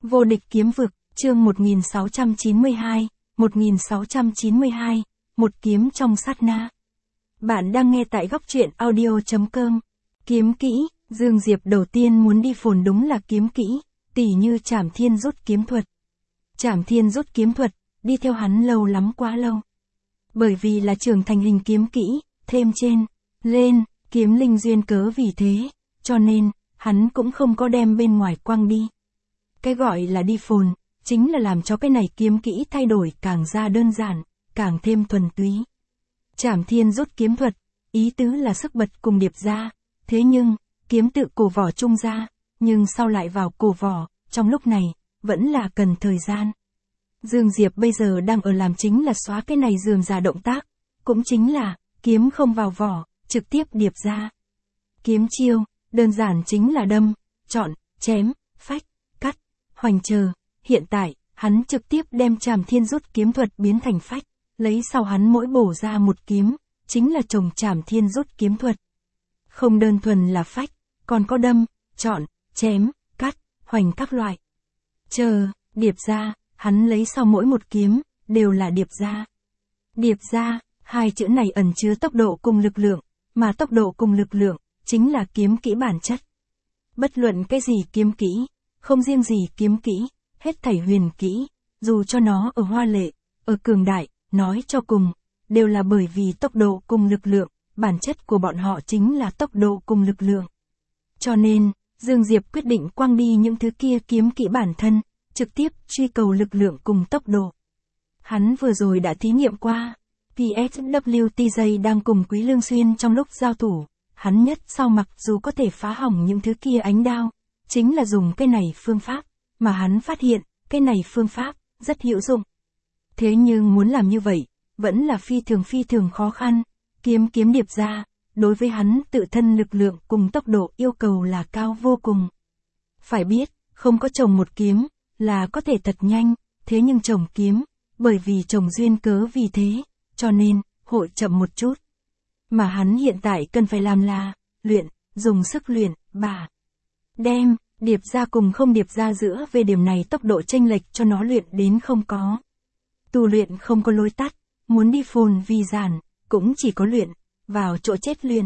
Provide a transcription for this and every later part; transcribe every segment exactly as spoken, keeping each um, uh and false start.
Vô địch kiếm vực, chương một nghìn sáu trăm chín mươi hai, một nghìn sáu trăm chín mươi hai, một kiếm trong sát na. Bạn đang nghe tại góc truyện audio chấm com. Kiếm kỹ, Dương Diệp đầu tiên muốn đi phồn đúng là kiếm kỹ, tỉ như Trảm Thiên rút kiếm thuật. Trảm Thiên rút kiếm thuật, đi theo hắn lâu lắm quá lâu. Bởi vì là trưởng thành hình kiếm kỹ, thêm trên, lên, kiếm linh duyên cớ vì thế, cho nên, hắn cũng không có đem bên ngoài quăng đi. Cái gọi là đi phồn, chính là làm cho cái này kiếm kỹ thay đổi càng ra đơn giản, càng thêm thuần túy. Trảm Thiên rút kiếm thuật, ý tứ là sức bật cùng điệp ra, thế nhưng, kiếm tự cổ vỏ trung ra, nhưng sau lại vào cổ vỏ, trong lúc này, vẫn là cần thời gian. Dương Diệp bây giờ đang ở làm chính là xóa cái này rườm rà động tác, cũng chính là, kiếm không vào vỏ, trực tiếp điệp ra. Kiếm chiêu, đơn giản chính là đâm, chọn, chém, phách, cắt, hoành chờ. Hiện tại, hắn trực tiếp đem Trảm Thiên rút kiếm thuật biến thành phách, lấy sau hắn mỗi bổ ra một kiếm, chính là chồng Trảm Thiên rút kiếm thuật. Không đơn thuần là phách, còn có đâm, chọn, chém, cắt, hoành các loại. Chờ, điệp ra, hắn lấy sau mỗi một kiếm, đều là điệp ra. Điệp ra, hai chữ này ẩn chứa tốc độ cùng lực lượng, mà tốc độ cùng lực lượng, chính là kiếm kỹ bản chất. Bất luận cái gì kiếm kỹ, không riêng gì kiếm kỹ, hết thảy huyền kỹ, dù cho nó ở hoa lệ, ở cường đại, nói cho cùng, đều là bởi vì tốc độ cùng lực lượng, bản chất của bọn họ chính là tốc độ cùng lực lượng. Cho nên, Dương Diệp quyết định quăng đi những thứ kia kiếm kỹ bản thân, trực tiếp truy cầu lực lượng cùng tốc độ. Hắn vừa rồi đã thí nghiệm qua, pê ét vê tê J đang cùng Quý Lương Xuyên trong lúc giao thủ, hắn nhất sau mặc dù có thể phá hỏng những thứ kia ánh đao, chính là dùng cái này phương pháp, mà hắn phát hiện, cái này phương pháp, rất hữu dụng. Thế nhưng muốn làm như vậy, vẫn là phi thường phi thường khó khăn, kiếm kiếm điệp ra, đối với hắn tự thân lực lượng cùng tốc độ yêu cầu là cao vô cùng. Phải biết, không có chồng một kiếm, là có thể thật nhanh, thế nhưng chồng kiếm, bởi vì chồng duyên cớ vì thế, cho nên, hội chậm một chút. Mà hắn hiện tại cần phải làm là, luyện, dùng sức luyện, bà. Đem, điệp ra cùng không điệp ra giữa về điểm này tốc độ chênh lệch cho nó luyện đến không có. Tu luyện không có lối tắt, muốn đi phồn vì giản, cũng chỉ có luyện, vào chỗ chết luyện.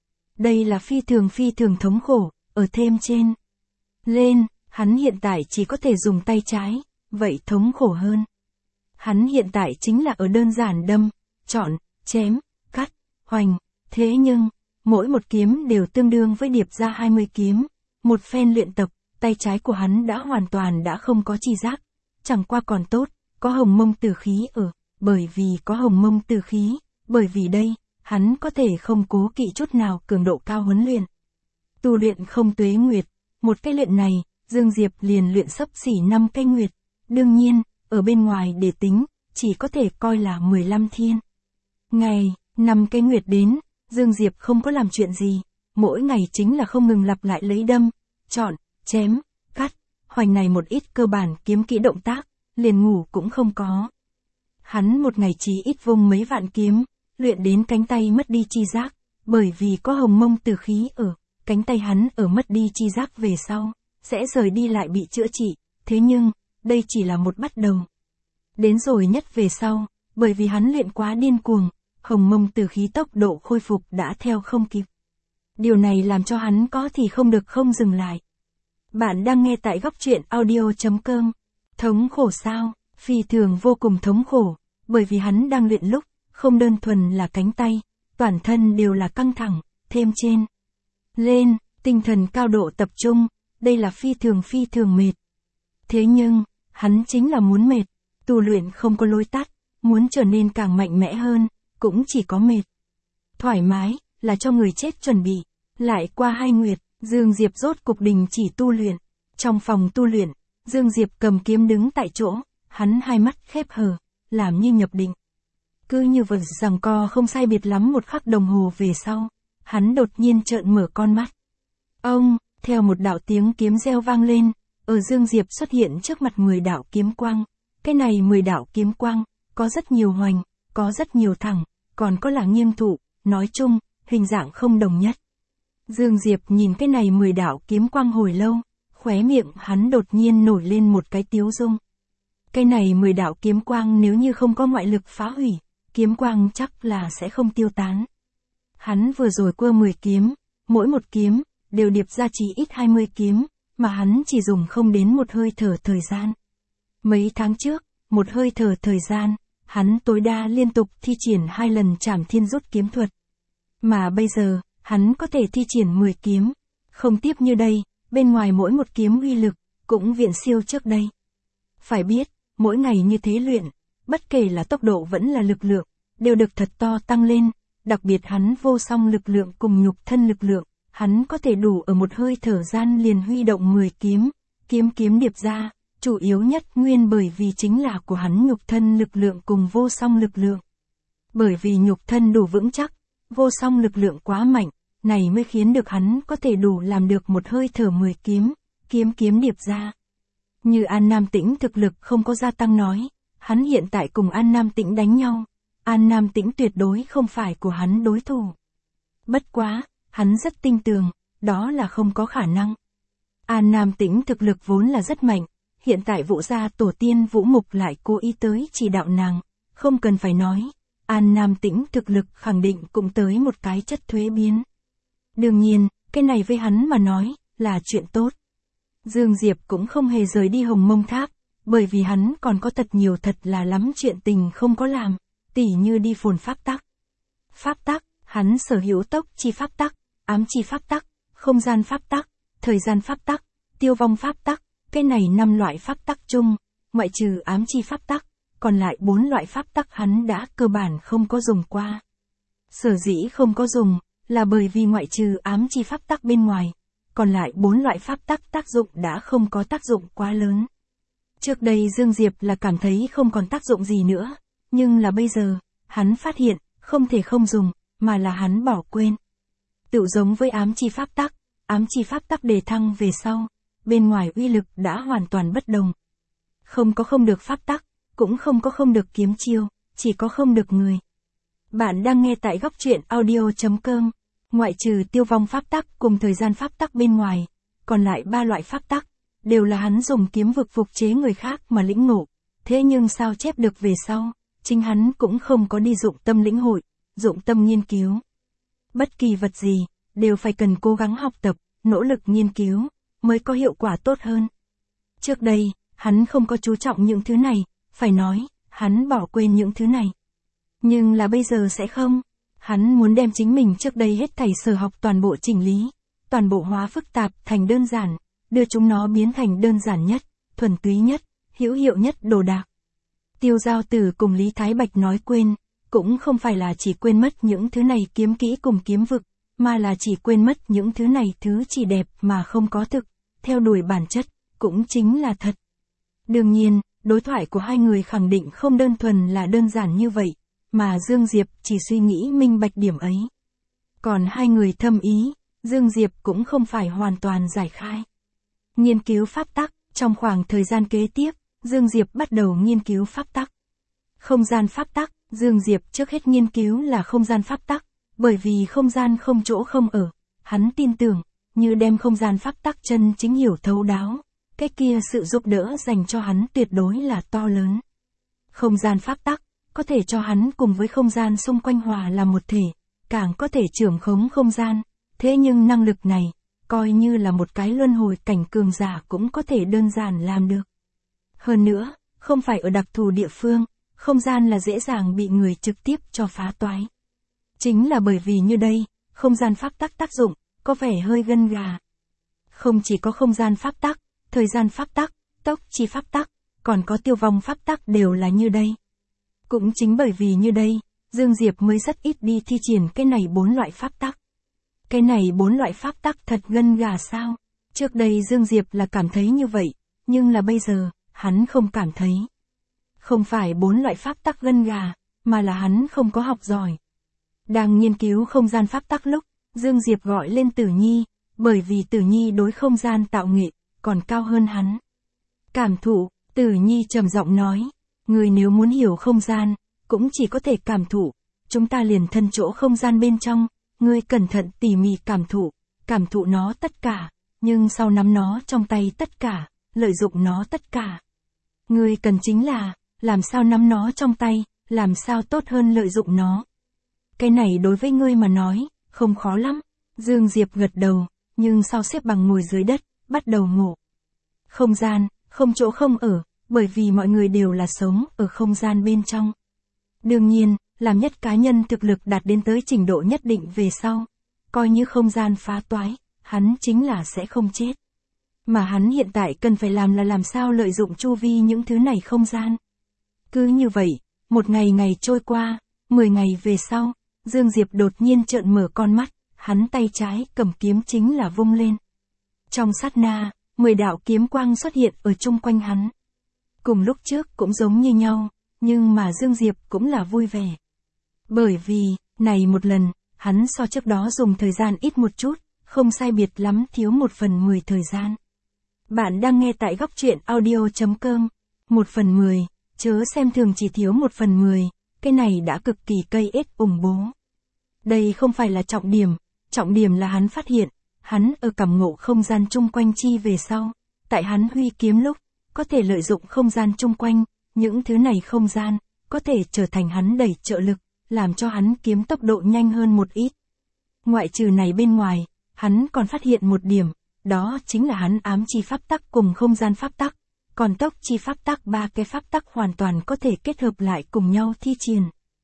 Đây là phi thường phi thường thống khổ, ở thêm trên. Lên, hắn hiện tại chỉ có thể dùng tay trái, vậy thống khổ hơn. Hắn hiện tại chính là ở đơn giản đâm, chọn, chém, cắt, hoành, thế nhưng, mỗi một kiếm đều tương đương với điệp ra hai mươi kiếm. Một phen luyện tập, tay trái của hắn đã hoàn toàn đã không có chi giác, chẳng qua còn tốt, có hồng mông tử khí ở, bởi vì có hồng mông tử khí, bởi vì đây, hắn có thể không cố kỵ chút nào cường độ cao huấn luyện. Tu luyện không tuế nguyệt, một cái luyện này, Dương Diệp liền luyện xấp xỉ năm cái nguyệt, đương nhiên, ở bên ngoài để tính, chỉ có thể coi là mười lăm thiên. Ngày, năm cái nguyệt đến, Dương Diệp không có làm chuyện gì, mỗi ngày chính là không ngừng lặp lại lấy đâm, chọn, chém, cắt, hoành này một ít cơ bản kiếm kỹ động tác, liền ngủ cũng không có. Hắn một ngày chỉ ít vung mấy vạn kiếm, luyện đến cánh tay mất đi chi giác, bởi vì có hồng mông tử khí ở, cánh tay hắn ở mất đi chi giác về sau, sẽ rời đi lại bị chữa trị, thế nhưng, đây chỉ là một bắt đầu. Đến rồi nhất về sau, bởi vì hắn luyện quá điên cuồng, hồng mông tử khí tốc độ khôi phục đã theo không kịp. Điều này làm cho hắn có thì không được không dừng lại. Bạn đang nghe tại góc truyện audio chấm com. Thống khổ sao? Phi thường vô cùng thống khổ, bởi vì hắn đang luyện lúc, không đơn thuần là cánh tay, toàn thân đều là căng thẳng, thêm trên. Lên, tinh thần cao độ tập trung, đây là phi thường phi thường mệt. Thế nhưng, hắn chính là muốn mệt, tu luyện không có lối tắt, muốn trở nên càng mạnh mẽ hơn, cũng chỉ có mệt. Thoải mái, là cho người chết chuẩn bị. Lại qua hai nguyệt, Dương Diệp rốt cục đình chỉ tu luyện. Trong phòng tu luyện, Dương Diệp cầm kiếm đứng tại chỗ, hắn hai mắt khép hờ, làm như nhập định. Cứ như vật giằng co không sai biệt lắm một khắc đồng hồ về sau, hắn đột nhiên trợn mở con mắt. Ông, theo một đạo tiếng kiếm reo vang lên, ở Dương Diệp xuất hiện trước mặt mười đạo kiếm quang. Cái này mười đạo kiếm quang, có rất nhiều hoành, có rất nhiều thẳng, còn có là nghiêng thụ, nói chung, hình dạng không đồng nhất. Dương Diệp nhìn cái này mười đạo kiếm quang hồi lâu, khóe miệng hắn đột nhiên nổi lên một cái tiếu dung. Cái này mười đạo kiếm quang nếu như không có ngoại lực phá hủy, kiếm quang chắc là sẽ không tiêu tán. Hắn vừa rồi quơ mười kiếm, mỗi một kiếm, đều điệp ra chỉ ít hai mươi kiếm, mà hắn chỉ dùng không đến một hơi thở thời gian. Mấy tháng trước, một hơi thở thời gian, hắn tối đa liên tục thi triển hai lần trảm thiên rút kiếm thuật. Mà bây giờ, hắn có thể thi triển mười kiếm. Không tiếp như đây, bên ngoài mỗi một kiếm uy lực, cũng viện siêu trước đây. Phải biết, mỗi ngày như thế luyện, bất kể là tốc độ vẫn là lực lượng, đều được thật to tăng lên, đặc biệt hắn vô song lực lượng cùng nhục thân lực lượng, hắn có thể đủ ở một hơi thở gian liền huy động mười kiếm, kiếm kiếm điệp ra, chủ yếu nhất nguyên bởi vì chính là của hắn nhục thân lực lượng cùng vô song lực lượng. Bởi vì nhục thân đủ vững chắc, vô song lực lượng quá mạnh, này mới khiến được hắn có thể đủ làm được một hơi thở mười kiếm, kiếm kiếm điệp ra. Như An Nam Tĩnh thực lực không có gia tăng nói, hắn hiện tại cùng An Nam Tĩnh đánh nhau, An Nam Tĩnh tuyệt đối không phải của hắn đối thủ. Bất quá, hắn rất tin tưởng, đó là không có khả năng. An Nam Tĩnh thực lực vốn là rất mạnh, hiện tại Vũ gia tổ tiên Vũ Mục lại cố ý tới chỉ đạo nàng, không cần phải nói, An Nam Tĩnh thực lực khẳng định cũng tới một cái chất thuế biến. Đương nhiên, cái này với hắn mà nói, là chuyện tốt. Dương Diệp cũng không hề rời đi Hồng Mông Tháp, bởi vì hắn còn có thật nhiều thật là lắm chuyện tình không có làm, tỉ như đi phồn pháp tắc. Pháp tắc, hắn sở hữu tốc chi pháp tắc, ám chi pháp tắc, không gian pháp tắc, thời gian pháp tắc, tiêu vong pháp tắc, cái này năm loại pháp tắc chung, ngoại trừ ám chi pháp tắc, còn lại bốn loại pháp tắc hắn đã cơ bản không có dùng qua. Sở dĩ không có dùng, là bởi vì ngoại trừ ám chi pháp tắc bên ngoài, còn lại bốn loại pháp tắc tác dụng đã không có tác dụng quá lớn. Trước đây Dương Diệp là cảm thấy không còn tác dụng gì nữa, nhưng là bây giờ, hắn phát hiện, không thể không dùng, mà là hắn bỏ quên. Tự giống với ám chi pháp tắc, ám chi pháp tắc đề thăng về sau, bên ngoài uy lực đã hoàn toàn bất đồng. Không có không được pháp tắc, cũng không có không được kiếm chiêu, chỉ có không được người. Bạn đang nghe tại góc truyện audio chấm com. Ngoại trừ tiêu vong pháp tắc cùng thời gian pháp tắc bên ngoài, còn lại ba loại pháp tắc, đều là hắn dùng kiếm vực phục chế người khác mà lĩnh ngộ. Thế nhưng sao chép được về sau, chính hắn cũng không có đi dụng tâm lĩnh hội, dụng tâm nghiên cứu. Bất kỳ vật gì, đều phải cần cố gắng học tập, nỗ lực nghiên cứu, mới có hiệu quả tốt hơn. Trước đây, hắn không có chú trọng những thứ này, phải nói, hắn bỏ quên những thứ này. Nhưng là bây giờ sẽ không. Hắn muốn đem chính mình trước đây hết thảy sở học toàn bộ chỉnh lý, toàn bộ hóa phức tạp thành đơn giản, đưa chúng nó biến thành đơn giản nhất, thuần túy nhất, hữu hiệu nhất đồ đạc. Tiêu Giao Tử cùng Lý Thái Bạch nói quên, cũng không phải là chỉ quên mất những thứ này kiếm kỹ cùng kiếm vực, mà là chỉ quên mất những thứ này thứ chỉ đẹp mà không có thực, theo đuổi bản chất, cũng chính là thật. Đương nhiên, đối thoại của hai người khẳng định không đơn thuần là đơn giản như vậy, mà Dương Diệp chỉ suy nghĩ minh bạch điểm ấy. Còn hai người thâm ý, Dương Diệp cũng không phải hoàn toàn giải khai. Nghiên cứu pháp tắc, trong khoảng thời gian kế tiếp, Dương Diệp bắt đầu nghiên cứu pháp tắc. Không gian pháp tắc, Dương Diệp trước hết nghiên cứu là không gian pháp tắc, bởi vì không gian không chỗ không ở, hắn tin tưởng, như đem không gian pháp tắc chân chính hiểu thấu đáo, cái kia sự giúp đỡ dành cho hắn tuyệt đối là to lớn. Không gian pháp tắc, có thể cho hắn cùng với không gian xung quanh hòa làm một thể, càng có thể trưởng khống không gian, thế nhưng năng lực này, coi như là một cái luân hồi cảnh cường giả cũng có thể đơn giản làm được. Hơn nữa, không phải ở đặc thù địa phương, không gian là dễ dàng bị người trực tiếp cho phá toái. Chính là bởi vì như đây, không gian pháp tắc tác dụng, có vẻ hơi gân gà. Không chỉ có không gian pháp tắc, thời gian pháp tắc, tốc chi pháp tắc, còn có tiêu vong pháp tắc đều là như đây. Cũng chính bởi vì như đây, Dương Diệp mới rất ít đi thi triển cái này bốn loại pháp tắc. Cái này bốn loại pháp tắc thật gân gà sao? Trước đây Dương Diệp là cảm thấy như vậy, nhưng là bây giờ, hắn không cảm thấy. Không phải bốn loại pháp tắc gân gà, mà là hắn không có học giỏi. Đang nghiên cứu không gian pháp tắc lúc, Dương Diệp gọi lên Tử Nhi, bởi vì Tử Nhi đối không gian tạo nghệ, còn cao hơn hắn. Cảm thụ, Tử Nhi trầm giọng nói, người nếu muốn hiểu không gian, cũng chỉ có thể cảm thụ, chúng ta liền thân chỗ không gian bên trong, ngươi cẩn thận tỉ mỉ cảm thụ, cảm thụ nó tất cả, nhưng sau nắm nó trong tay tất cả, lợi dụng nó tất cả. Ngươi cần chính là, làm sao nắm nó trong tay, làm sao tốt hơn lợi dụng nó. Cái này đối với ngươi mà nói, không khó lắm. Dương Diệp gật đầu, nhưng sau xếp bằng ngồi dưới đất, bắt đầu ngủ. Không gian, không chỗ không ở, bởi vì mọi người đều là sống ở không gian bên trong. Đương nhiên, làm nhất cá nhân thực lực đạt đến tới trình độ nhất định về sau, coi như không gian phá toái, hắn chính là sẽ không chết. Mà hắn hiện tại cần phải làm là làm sao lợi dụng chu vi những thứ này không gian. Cứ như vậy, một ngày ngày trôi qua, mười ngày về sau, Dương Diệp đột nhiên trợn mở con mắt, hắn tay trái cầm kiếm chính là vung lên. Trong sát na, mười đạo kiếm quang xuất hiện ở chung quanh hắn. Cùng lúc trước cũng giống như nhau, nhưng mà Dương Diệp cũng là vui vẻ. Bởi vì, này một lần, hắn so trước đó dùng thời gian ít một chút, không sai biệt lắm thiếu một phần mười thời gian. Bạn đang nghe tại góc truyện audio chấm com. Một phần mười, chớ xem thường chỉ thiếu một phần mười, cái này đã cực kỳ cây ết ủng bố. Đây không phải là trọng điểm, trọng điểm là hắn phát hiện, hắn ở cảm ngộ không gian chung quanh chi về sau, tại hắn huy kiếm lúc, có thể lợi dụng không gian chung quanh, những thứ này không gian, có thể trở thành hắn đẩy trợ lực, làm cho hắn kiếm tốc độ nhanh hơn một ít. Ngoại trừ này bên ngoài, hắn còn phát hiện một điểm, đó chính là hắn ám chi pháp tắc cùng không gian pháp tắc, còn tốc chi pháp tắc ba cái pháp tắc hoàn toàn có thể kết hợp lại cùng nhau thi triển.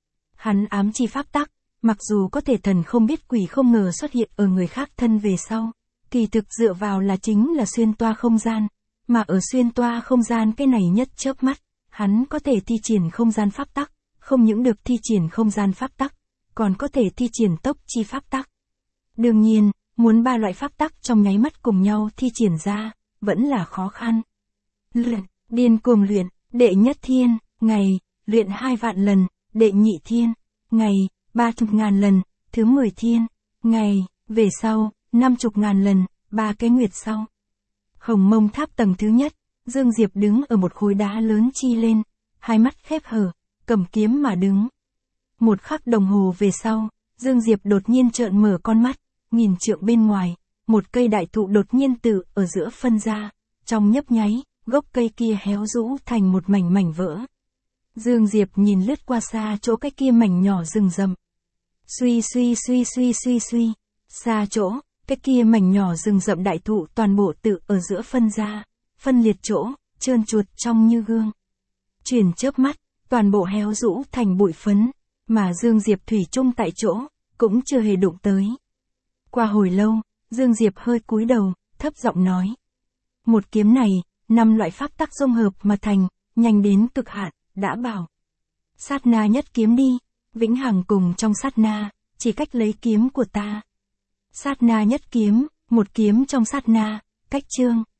Hắn ám chi pháp tắc, mặc dù có thể thần không biết quỷ không ngờ xuất hiện ở người khác thân về sau, kỳ thực dựa vào là chính là xuyên toa không gian, mà ở xuyên toa không gian cái này nhất chớp mắt, hắn có thể thi triển không gian pháp tắc, không những được thi triển không gian pháp tắc, còn có thể thi triển tốc chi pháp tắc. Đương nhiên, muốn ba loại pháp tắc trong nháy mắt cùng nhau thi triển ra, vẫn là khó khăn. Luyện, điên cuồng luyện, đệ nhất thiên, ngày, luyện hai vạn lần, đệ nhị thiên, ngày, ba chục ngàn lần, thứ mười thiên, ngày, về sau, năm chục ngàn lần, ba cái nguyệt sau. Hồng Mông Tháp tầng thứ nhất, Dương Diệp đứng ở một khối đá lớn chi lên, hai mắt khép hờ, cầm kiếm mà đứng. Một khắc đồng hồ về sau, Dương Diệp đột nhiên trợn mở con mắt, nhìn trượng bên ngoài, một cây đại thụ đột nhiên tự ở giữa phân ra, trong nhấp nháy, gốc cây kia héo rũ thành một mảnh mảnh vỡ. Dương Diệp nhìn lướt qua xa chỗ cái kia mảnh nhỏ rừng rậm. Suy suy suy suy suy suy, xa chỗ, cái kia mảnh nhỏ rừng rậm đại thụ toàn bộ tự ở giữa phân ra, phân liệt chỗ, trơn chuột trong như gương. Chuyển chớp mắt, toàn bộ héo rũ thành bụi phấn, mà Dương Diệp thủy chung tại chỗ, cũng chưa hề đụng tới. Qua hồi lâu, Dương Diệp hơi cúi đầu, thấp giọng nói. Một kiếm này, năm loại pháp tắc dung hợp mà thành, nhanh đến cực hạn, đã bảo. Sát na nhất kiếm đi, vĩnh hằng cùng trong sát na, chỉ cách lấy kiếm của ta. Sát na nhất kiếm, một kiếm trong sát na, cách chương.